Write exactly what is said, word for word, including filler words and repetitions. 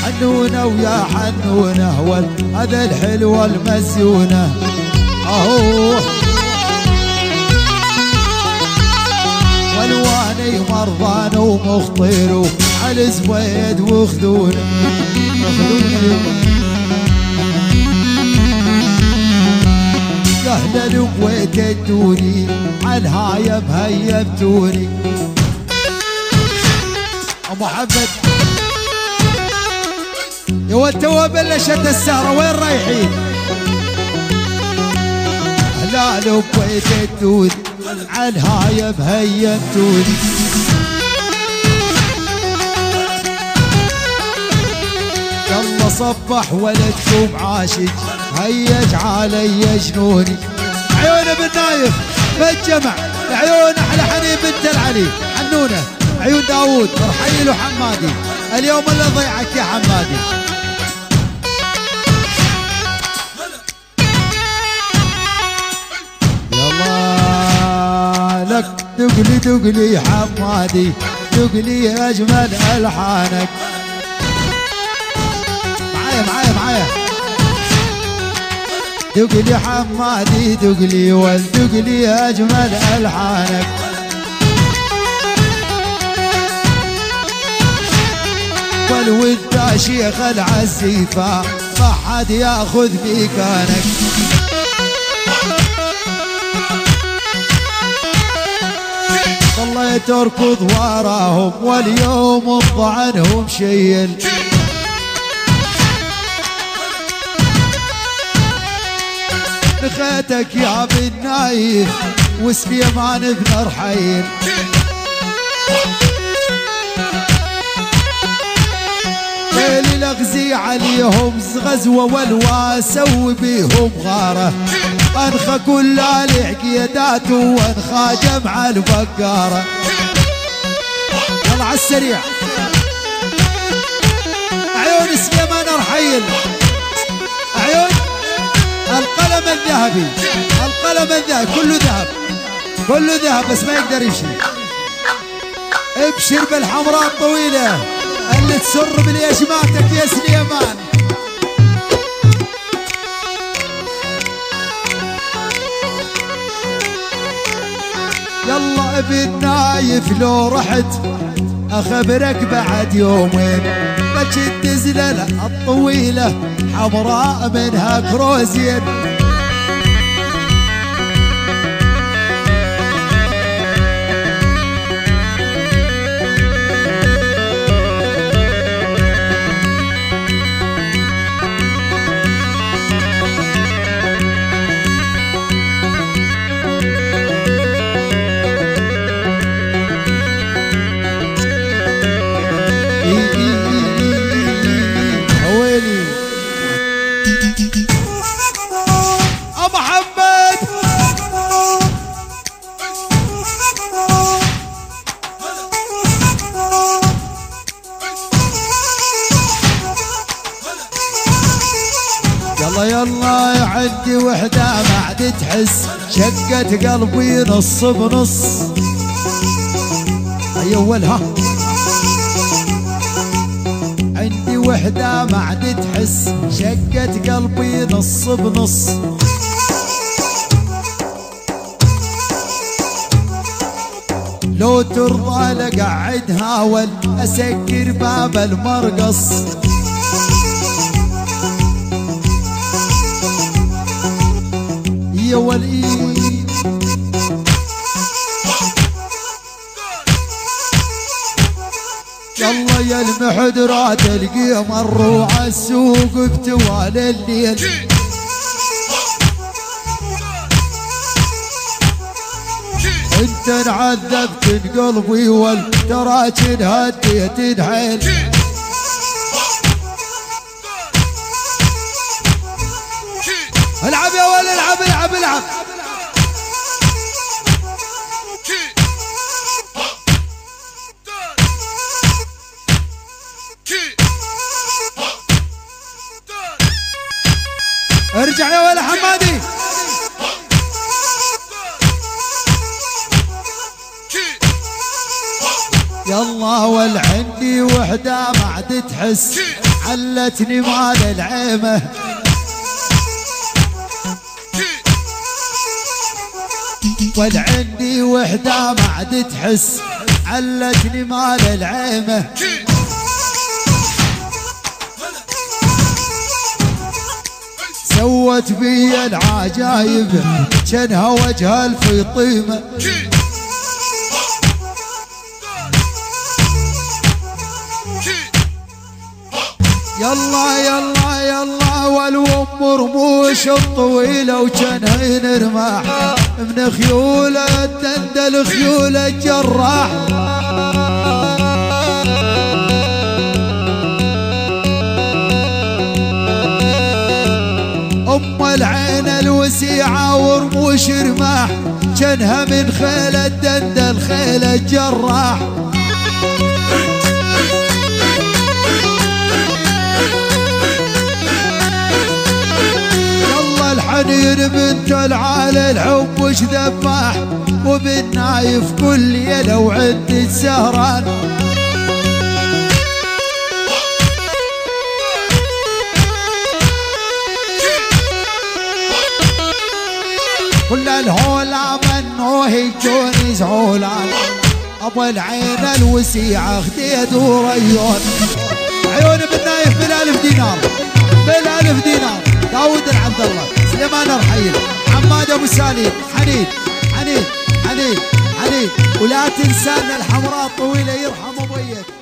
حنونة ويا حنونة هذا الحلوة المسيونة اهو والواني مرضان ومخطر على زبيد وخذونا يا اهل الكويت ادوني عالهايم هيبتوني ابو محمد يا ولد تو بلشت السهره وين رايحين؟ اهل الكويت ادوني عالهايم هيبتوني يلا صبح ولدكم عاشق هيج علي جنوني عيونه بالنايف بالجمع عيون احلى حنين بنت العلي حنونه عيون داوود رحيل وحمادي اليوم اللي ضيعك يا حمادي يلا لك دقلي دقلي حمادي دقلي اجمل الحانك معايا معايا معايا دقلي حمادي دقلي والدقلي اجمل الحانك والود شيخ العزيفه ما حد ياخذ مكانك ضليت اركض وراهم واليوم عنهم شيل نخيتك يا بن نايف وسليمان بن رحيل ليلي الاغزي عليهم غزوه والوا سوي بيهم غاره انخى كل العقيدات وانخى جمع الفقاره يلا على السريع عيون سليمان رحيل عيون القلم الذهبي القلم الذهبي كله ذهب كله ذهب بس ما يقدر يمشي ابشر بالحمراء الطويلة اللي تسر باليشماتك يا سليمان يلا ابن نايف لو رحت اخبرك بعد يومين بجد زلالة الطويلة حمراء منها كروزين يلا عندي وحدة ما عاد تحس شقت قلبي نص بنص اي اولها عندي وحدة ما عاد تحس شقت قلبي نص بنص لو ترضى لقعدها والاسكر باب المرقص يا وليد يلا يا المحدرات القمر روح السوق بتوال الليل انت انعذبت قلبي والتراجن هديت حيل العب يا ولد العب العب العب ارجع يا ولد حمادي يلا الله والعندي وحدة ما عاد تحس علتني مال العيمة والعندي وحدة ما عاد تحس علتني مال العيمة سوت بي العجايب جنها وجه الفطيمة يلا يلا يلا والام رموش الطويلة وجنها نرماح من خيول الدندل خيول الجراح ام العين الوسيعة ورموش رماح جنها من خيل الدندل خيل الجراح الحنين بنت العالي الحب وش ذباح وبالنايف كل ليلة وعدة سهران كل الهولا منه يجوني زعولان ابو العين الوسيعة خديد وريون عيون بالنايف بالالف دينار بالالف دينار داود العبد الله سليمان الرحيل حماد ابو سالم حنين حنين حنين حنين ولا تنسانا الحمراء الطويله يرحم ابويك.